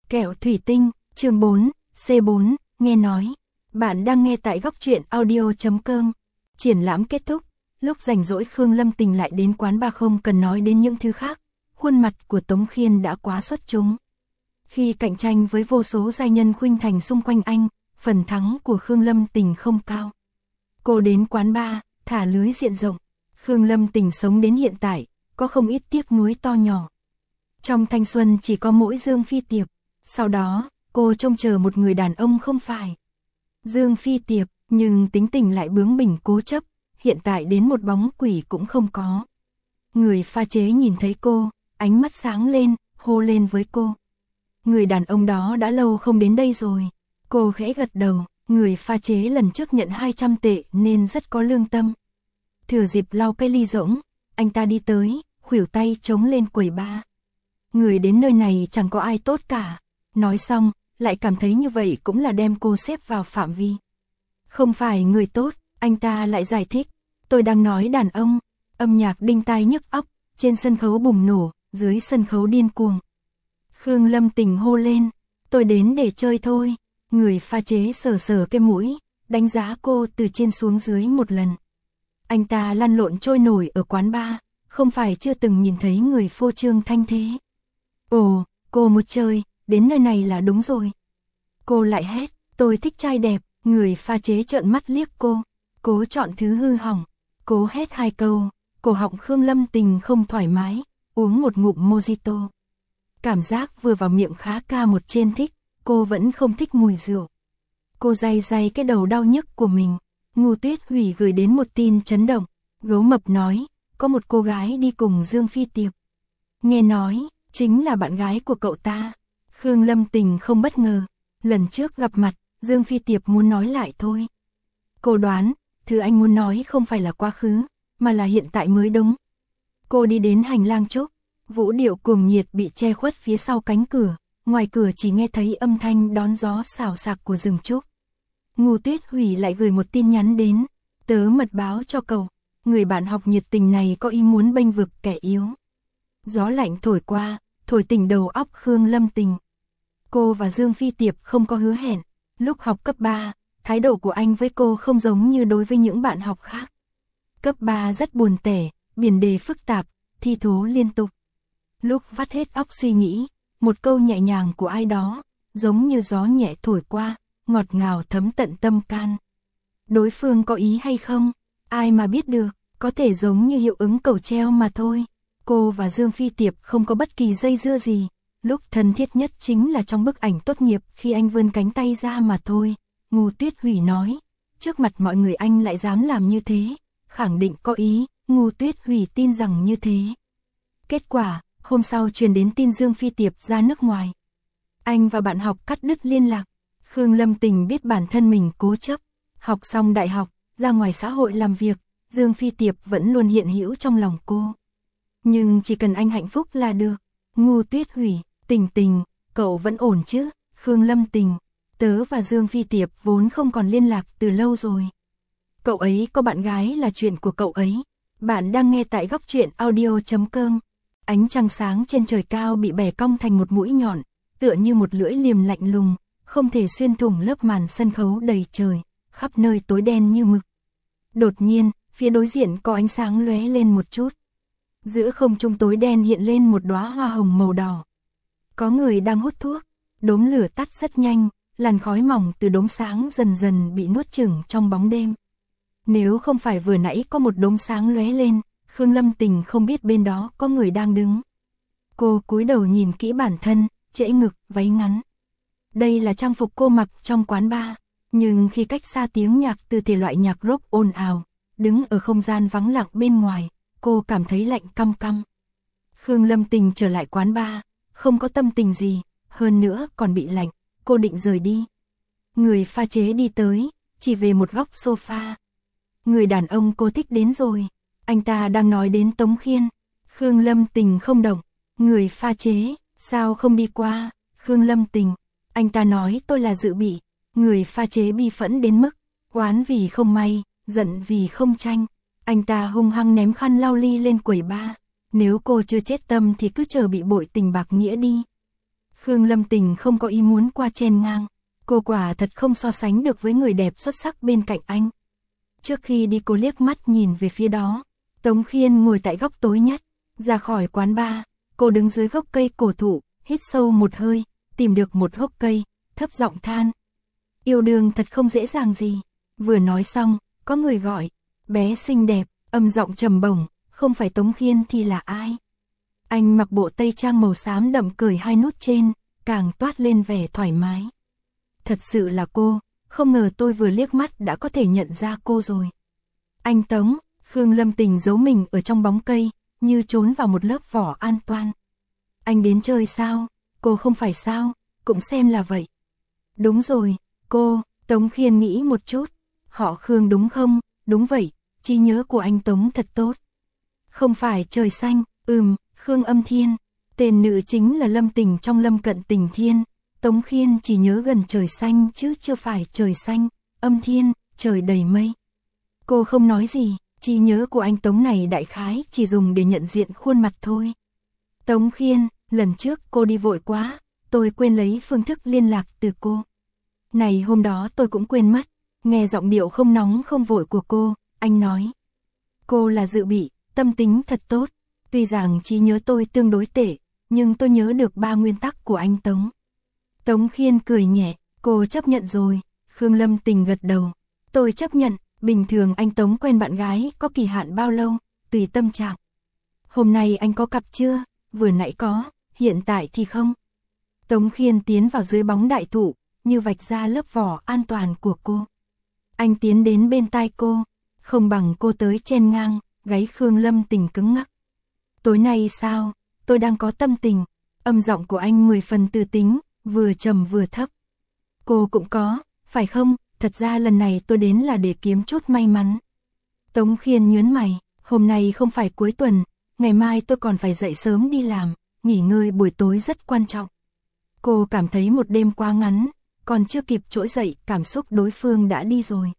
Kẹo thủy tinh, chương 4, C4, nghe nói. Bạn đang nghe tại góc truyện audio.com. Triển lãm kết thúc, lúc rảnh rỗi Khương Lâm Tình lại đến quán bar không cần nói đến những thứ khác. Khuôn mặt của Tống Khiên đã quá xuất chúng. Khi cạnh tranh với vô số giai nhân khuynh thành xung quanh anh, phần thắng của Khương Lâm Tình không cao. Cô đến quán bar, thả lưới diện rộng. Khương Lâm Tình sống đến hiện tại, có không ít tiếc nuối to nhỏ. Trong thanh xuân chỉ có mỗi Dương Phi Tiệp. Sau đó, cô trông chờ một người đàn ông không phải Dương Phi Tiệp, nhưng tính tình lại bướng bỉnh cố chấp, hiện tại đến một bóng quỷ cũng không có. Người pha chế nhìn thấy cô, ánh mắt sáng lên, hô lên với cô. Người đàn ông đó đã lâu không đến đây rồi. Cô khẽ gật đầu, người pha chế lần trước nhận 200 tệ nên rất có lương tâm. Thừa dịp lau cái ly rỗng, anh ta đi tới, khuỷu tay chống lên quầy bar. Người đến nơi này chẳng có ai tốt cả. Nói xong, lại cảm thấy như vậy cũng là đem cô xếp vào phạm vi. Không phải người tốt, anh ta lại giải thích. Tôi đang nói đàn ông, âm nhạc đinh tai nhức óc, trên sân khấu bùng nổ, dưới sân khấu điên cuồng. Khương Lâm Tình hô lên, tôi đến để chơi thôi. Người pha chế sờ sờ cái mũi, đánh giá cô từ trên xuống dưới một lần. Anh ta lăn lộn trôi nổi ở quán bar, không phải chưa từng nhìn thấy người phô trương thanh thế. Ồ, cô một chơi, đến nơi này là đúng rồi. Cô lại hét, tôi thích trai đẹp, người pha chế trợn mắt liếc cô. Cố chọn thứ hư hỏng, cố hét 2 câu, cổ họng Khương Lâm Tình không thoải mái, uống một ngụm mojito. Cảm giác vừa vào miệng khá ca một trên thích, cô vẫn không thích mùi rượu. Cô day day cái đầu đau nhức của mình. Ngô Tuyết Hủy gửi đến một tin chấn động. Gấu mập nói, có một cô gái đi cùng Dương Phi Tiệp. Nghe nói, chính là bạn gái của cậu ta. Khương Lâm Tình không bất ngờ. Lần trước gặp mặt, Dương Phi Tiệp muốn nói lại thôi. Cô đoán, thứ anh muốn nói không phải là quá khứ, mà là hiện tại mới đúng. Cô đi đến hành lang trúc. Vũ điệu cuồng nhiệt bị che khuất phía sau cánh cửa. Ngoài cửa chỉ nghe thấy âm thanh đón gió xào xạc của rừng trúc. Ngô Tuyết Hủy lại gửi một tin nhắn đến. Tớ mật báo cho cậu, người bạn học nhiệt tình này có ý muốn bênh vực kẻ yếu. Gió lạnh thổi qua, thổi tỉnh đầu óc Khương Lâm Tình. Cô và Dương Phi Tiệp không có hứa hẹn. Lúc học cấp 3, thái độ của anh với cô không giống như đối với những bạn học khác. Cấp 3 rất buồn tẻ, biển đề phức tạp, thi thố liên tục. Lúc vắt hết óc suy nghĩ, một câu nhẹ nhàng của ai đó, giống như gió nhẹ thổi qua, ngọt ngào thấm tận tâm can. Đối phương có ý hay không, ai mà biết được, có thể giống như hiệu ứng cầu treo mà thôi. Cô và Dương Phi Tiệp không có bất kỳ dây dưa gì, lúc thân thiết nhất chính là trong bức ảnh tốt nghiệp khi anh vươn cánh tay ra mà thôi. Ngô Tuyết Hủy nói, trước mặt mọi người anh lại dám làm như thế, khẳng định có ý. Ngô Tuyết Hủy tin rằng như thế. Kết quả, hôm sau truyền đến tin Dương Phi Tiệp ra nước ngoài. Anh và bạn học cắt đứt liên lạc. Khương Lâm Tình biết bản thân mình cố chấp. Học xong đại học, ra ngoài xã hội làm việc, Dương Phi Tiệp vẫn luôn hiện hữu trong lòng cô. Nhưng chỉ cần anh hạnh phúc là được. Ngô Tuyết Hủy, Tình Tình, cậu vẫn ổn chứ? Khương Lâm Tình, tớ và Dương Phi Tiệp vốn không còn liên lạc từ lâu rồi. Cậu ấy có bạn gái là chuyện của cậu ấy. Bạn đang nghe tại góc truyện audio.com. Ánh trăng sáng trên trời cao bị bẻ cong thành một mũi nhọn, tựa như một lưỡi liềm lạnh lùng, không thể xuyên thủng lớp màn sân khấu đầy trời, khắp nơi tối đen như mực. Đột nhiên, phía đối diện có ánh sáng lóe lên một chút. Giữa không trung tối đen hiện lên một đóa hoa hồng màu đỏ. Có người đang hút thuốc, đốm lửa tắt rất nhanh, làn khói mỏng từ đốm sáng dần dần bị nuốt chửng trong bóng đêm. Nếu không phải vừa nãy có một đốm sáng lóe lên, Khương Lâm Tình không biết bên đó có người đang đứng. Cô cúi đầu nhìn kỹ bản thân, trễ ngực, váy ngắn. Đây là trang phục cô mặc trong quán bar, nhưng khi cách xa tiếng nhạc từ thể loại nhạc rock ồn ào, đứng ở không gian vắng lặng bên ngoài, cô cảm thấy lạnh căm căm. Khương Lâm Tình trở lại quán bar, không có tâm tình gì, hơn nữa còn bị lạnh, cô định rời đi. Người pha chế đi tới, chỉ về một góc sofa. Người đàn ông cô thích đến rồi. Anh ta đang nói đến Tống Khiên. Khương Lâm Tình không động. Người pha chế, sao không đi qua? Khương Lâm Tình, anh ta nói tôi là dự bị. Người pha chế bi phẫn đến mức, oán vì không may, giận vì không tranh. Anh ta hung hăng ném khăn lau ly lên quầy bar. Nếu cô chưa chết tâm thì cứ chờ bị bội tình bạc nghĩa đi. Khương Lâm Tình không có ý muốn qua chen ngang. Cô quả thật không so sánh được với người đẹp xuất sắc bên cạnh anh. Trước khi đi cô liếc mắt nhìn về phía đó. Tống Khiên ngồi tại góc tối nhất. Ra khỏi quán bar, cô đứng dưới gốc cây cổ thụ, hít sâu một hơi, tìm được một gốc cây, thấp giọng than. Yêu đương thật không dễ dàng gì. Vừa nói xong, có người gọi. Bé xinh đẹp, âm giọng trầm bổng, không phải Tống Khiên thì là ai? Anh mặc bộ tây trang màu xám đậm cởi hai nút trên, càng toát lên vẻ thoải mái. Thật sự là cô, không ngờ tôi vừa liếc mắt đã có thể nhận ra cô rồi. Anh Tống, Khương Lâm Tình giấu mình ở trong bóng cây, như trốn vào một lớp vỏ an toàn. Anh đến chơi sao? Cô không phải sao? Cũng xem là vậy. Đúng rồi, cô, Tống Khiên nghĩ một chút. Họ Khương đúng không? Đúng vậy, trí nhớ của anh Tống thật tốt. Không phải Trời Xanh, Khương Âm Thiên. Tên nữ chính là Lâm Tình trong Lâm Cận Tình Thiên. Tống Khiên chỉ nhớ gần Trời Xanh chứ chưa phải Trời Xanh, Âm Thiên, trời đầy mây. Cô không nói gì, trí nhớ của anh Tống này đại khái chỉ dùng để nhận diện khuôn mặt thôi. Tống Khiên, lần trước cô đi vội quá, tôi quên lấy phương thức liên lạc từ cô. Này hôm đó tôi cũng quên mất, nghe giọng điệu không nóng không vội của cô, anh nói. Cô là dự bị, tâm tính thật tốt, tuy rằng trí nhớ tôi tương đối tệ, nhưng tôi nhớ được 3 nguyên tắc của anh Tống. Tống Khiên cười nhẹ, cô chấp nhận rồi, Khương Lâm Tình gật đầu. Tôi chấp nhận, bình thường anh Tống quen bạn gái có kỳ hạn bao lâu, tùy tâm trạng. Hôm nay anh có cặp chưa? Vừa nãy có, hiện tại thì không. Tống Khiên tiến vào dưới bóng đại thụ, như vạch ra lớp vỏ an toàn của cô. Anh tiến đến bên tai cô, không bằng cô tới chen ngang, gáy Khương Lâm Tình cứng ngắc. Tối nay sao? Tôi đang có tâm tình. Âm giọng của anh 10 phần tư tính, vừa trầm vừa thấp. Cô cũng có, phải không? Thật ra lần này tôi đến là để kiếm chút may mắn. Tống Khiên nhớn mày, hôm nay không phải cuối tuần, ngày mai tôi còn phải dậy sớm đi làm, nghỉ ngơi buổi tối rất quan trọng. Cô cảm thấy một đêm quá ngắn, còn chưa kịp trỗi dậy cảm xúc đối phương đã đi rồi.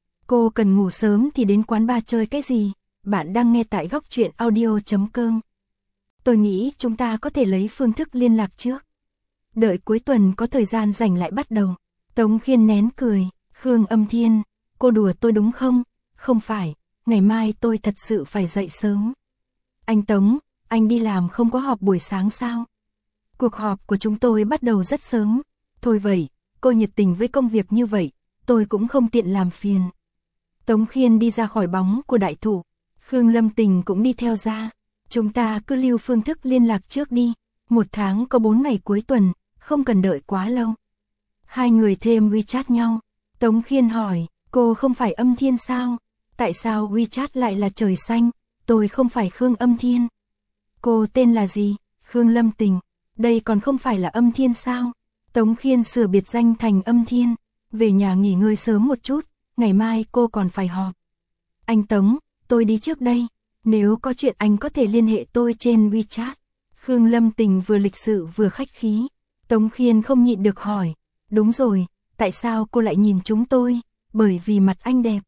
Cô cần ngủ sớm thì đến quán bar chơi cái gì? Bạn đang nghe tại góc truyện audio.com. Tôi nghĩ chúng ta có thể lấy phương thức liên lạc trước. Đợi cuối tuần có thời gian rảnh lại bắt đầu. Tống Khiên nén cười, Khương Âm Thiên, cô đùa tôi đúng không? Không phải, ngày mai tôi thật sự phải dậy sớm. Anh Tống, anh đi làm không có họp buổi sáng sao? Cuộc họp của chúng tôi bắt đầu rất sớm. Thôi vậy, cô nhiệt tình với công việc như vậy, tôi cũng không tiện làm phiền. Tống Khiên đi ra khỏi bóng của đại thụ, Khương Lâm Tình cũng đi theo ra. Chúng ta cứ lưu phương thức liên lạc trước đi, 1 tháng có 4 ngày cuối tuần, không cần đợi quá lâu. Hai người thêm WeChat nhau. Tống Khiên hỏi, cô không phải Âm Thiên sao? Tại sao WeChat lại là Trời Xanh? Tôi không phải Khương Âm Thiên. Cô tên là gì? Khương Lâm Tình. Đây còn không phải là Âm Thiên sao? Tống Khiên sửa biệt danh thành Âm Thiên. Về nhà nghỉ ngơi sớm một chút, ngày mai cô còn phải họp. Anh Tống, tôi đi trước đây. Nếu có chuyện anh có thể liên hệ tôi trên WeChat. Khương Lâm Tình vừa lịch sự vừa khách khí. Tống Khiên không nhịn được hỏi. Đúng rồi, tại sao cô lại nhìn chúng tôi? Bởi vì mặt anh đẹp.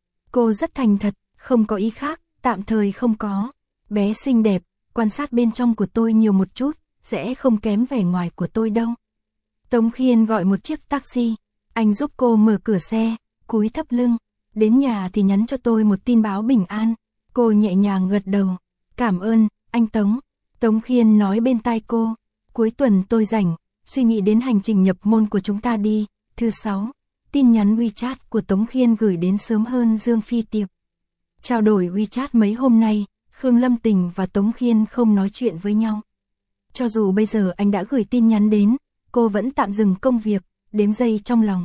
Cô rất thành thật, không có ý khác, tạm thời không có. Bé xinh đẹp, quan sát bên trong của tôi nhiều một chút, sẽ không kém vẻ ngoài của tôi đâu. Tống Khiên gọi một chiếc taxi. Anh giúp cô mở cửa xe, cúi thấp lưng. Đến nhà thì nhắn cho tôi một tin báo bình an. Cô nhẹ nhàng gật đầu. Cảm ơn, anh Tống. Tống Khiên nói bên tai cô. Cuối tuần tôi rảnh, suy nghĩ đến hành trình nhập môn của chúng ta đi. Thứ 6, tin nhắn WeChat của Tống Khiên gửi đến sớm hơn Dương Phi Tiệp. Trao đổi WeChat mấy hôm nay, Khương Lâm Tình và Tống Khiên không nói chuyện với nhau. Cho dù bây giờ anh đã gửi tin nhắn đến, cô vẫn tạm dừng công việc, đếm giây trong lòng.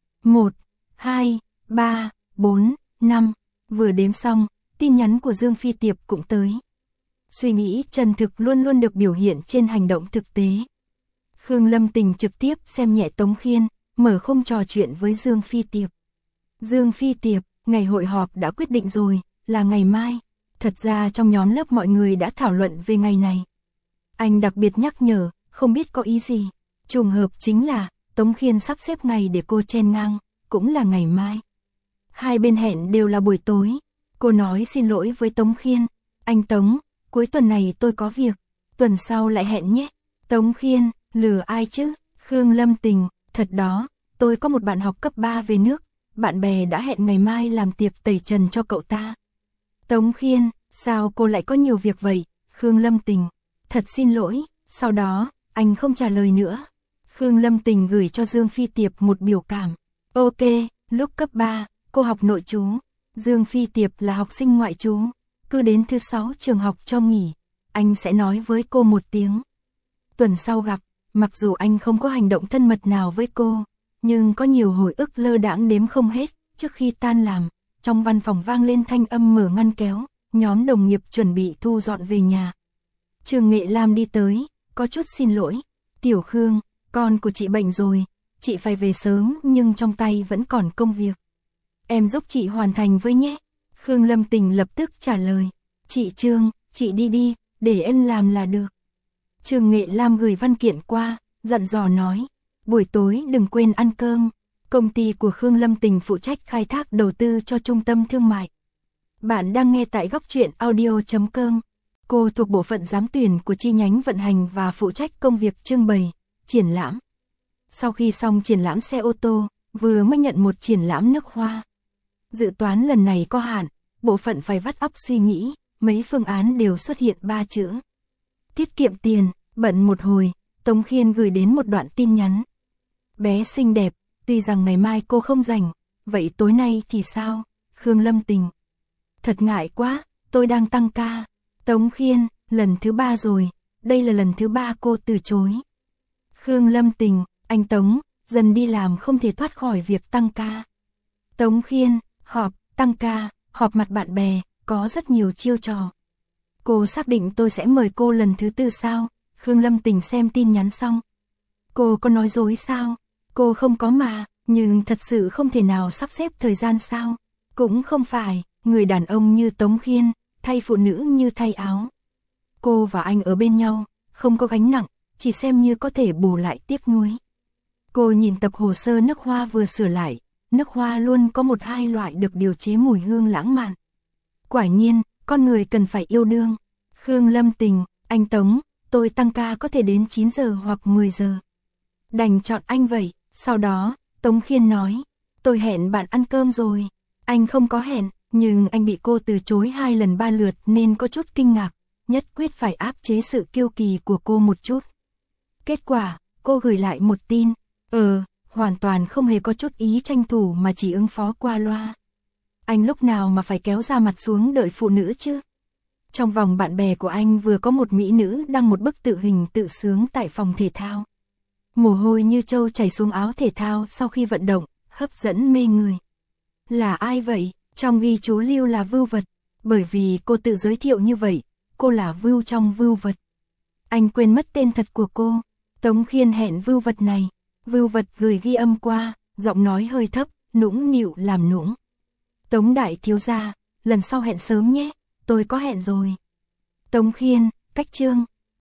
1, 2, 3, 4, 5, vừa đếm xong, tin nhắn của Dương Phi Tiệp cũng tới. Suy nghĩ chân thực luôn luôn được biểu hiện trên hành động thực tế. Khương Lâm Tình trực tiếp xem nhẹ Tống Khiên, mở khung trò chuyện với Dương Phi Tiệp. Dương Phi Tiệp, ngày hội họp đã quyết định rồi, là ngày mai. Thật ra trong nhóm lớp mọi người đã thảo luận về ngày này. Anh đặc biệt nhắc nhở, không biết có ý gì. Trùng hợp chính là, Tống Khiên sắp xếp ngày để cô chen ngang, cũng là ngày mai. Hai bên hẹn đều là buổi tối. Cô nói xin lỗi với Tống Khiên. Anh Tống, cuối tuần này tôi có việc, tuần sau lại hẹn nhé. Tống Khiên, Lừa ai chứ? Khương Lâm Tình, thật đó, tôi có một bạn học cấp 3 về nước, bạn bè đã hẹn ngày mai làm tiệc tẩy trần cho cậu ta. Tống Khiên, sao cô lại có nhiều việc vậy? Khương Lâm Tình, thật xin lỗi, sau đó, anh không trả lời nữa. Khương Lâm Tình gửi cho Dương Phi Tiệp một biểu cảm. Ok, lúc cấp 3, cô học nội trú. Dương Phi Tiệp là học sinh ngoại trú. Cứ đến thứ 6 trường học cho nghỉ, anh sẽ nói với cô một tiếng. Tuần sau gặp, mặc dù anh không có hành động thân mật nào với cô, nhưng có nhiều hồi ức lơ đãng đếm không hết. Trước khi tan làm, trong văn phòng vang lên thanh âm mở ngăn kéo, nhóm đồng nghiệp chuẩn bị thu dọn về nhà. Trường Nghệ Lam đi tới, có chút xin lỗi. Tiểu Khương, con của chị bệnh rồi, chị phải về sớm nhưng trong tay vẫn còn công việc. Em giúp chị hoàn thành với nhé. Khương Lâm Tình lập tức trả lời. Chị Trương, chị đi đi, để em làm là được. Trường Nghệ Lam gửi văn kiện qua, dặn dò nói. Buổi tối đừng quên ăn cơm. Công ty của Khương Lâm Tình phụ trách khai thác đầu tư cho trung tâm thương mại. Bạn đang nghe tại góc truyện audio.com. Cô thuộc bộ phận giám tuyển của chi nhánh vận hành và phụ trách công việc trưng bày, triển lãm. Sau khi xong triển lãm xe ô tô, vừa mới nhận một triển lãm nước hoa. Dự toán lần này có hạn, bộ phận phải vắt óc suy nghĩ, mấy phương án đều xuất hiện 3 chữ. Tiết kiệm tiền, bận một hồi, Tống Khiên gửi đến một đoạn tin nhắn. Bé xinh đẹp, tuy rằng ngày mai cô không rảnh, vậy tối nay thì sao? Khương Lâm Tình. Thật ngại quá, tôi đang tăng ca. Tống Khiên, lần thứ 3 rồi, đây là lần thứ 3 cô từ chối. Khương Lâm Tình, anh Tống, dần đi làm không thể thoát khỏi việc tăng ca. Tống Khiên, họp, tăng ca, họp mặt bạn bè, có rất nhiều chiêu trò. Cô xác định tôi sẽ mời cô lần thứ 4 sao? Khương Lâm Tình xem tin nhắn xong. Cô có nói dối sao? Cô không có mà, nhưng thật sự không thể nào sắp xếp thời gian sao? Cũng không phải, người đàn ông như Tống Khiên, thay phụ nữ như thay áo. Cô và anh ở bên nhau, không có gánh nặng, chỉ xem như có thể bù lại tiếc nuối. Cô nhìn tập hồ sơ nước hoa vừa sửa lại, nước hoa luôn có 1-2 loại được điều chế mùi hương lãng mạn. Quả nhiên, con người cần phải yêu đương. Khương Lâm Tình, anh Tống, tôi tăng ca có thể đến 9 giờ hoặc 10 giờ. Đành chọn anh vậy. Sau đó, Tống Khiên nói, tôi hẹn bạn ăn cơm rồi. Anh không có hẹn, nhưng anh bị cô từ chối 2 lần 3 lượt nên có chút kinh ngạc, nhất quyết phải áp chế sự kiêu kỳ của cô một chút. Kết quả, cô gửi lại một tin, hoàn toàn không hề có chút ý tranh thủ mà chỉ ứng phó qua loa. Anh lúc nào mà phải kéo ra mặt xuống đợi phụ nữ chứ? Trong vòng bạn bè của anh vừa có một mỹ nữ đăng một bức tự hình tự sướng tại phòng thể thao. Mồ hôi như trâu chảy xuống áo thể thao sau khi vận động, hấp dẫn mê người. Là ai vậy? Trong ghi chú lưu là vưu vật, bởi vì cô tự giới thiệu như vậy, cô là vưu trong vưu vật. Anh quên mất tên thật của cô. Tống Khiên hẹn vưu vật này. Vưu vật gửi ghi âm qua, giọng nói hơi thấp, nũng nịu làm nũng. Tống đại thiếu gia, lần sau hẹn sớm nhé, tôi có hẹn rồi. Tống Khiên, cách Trương,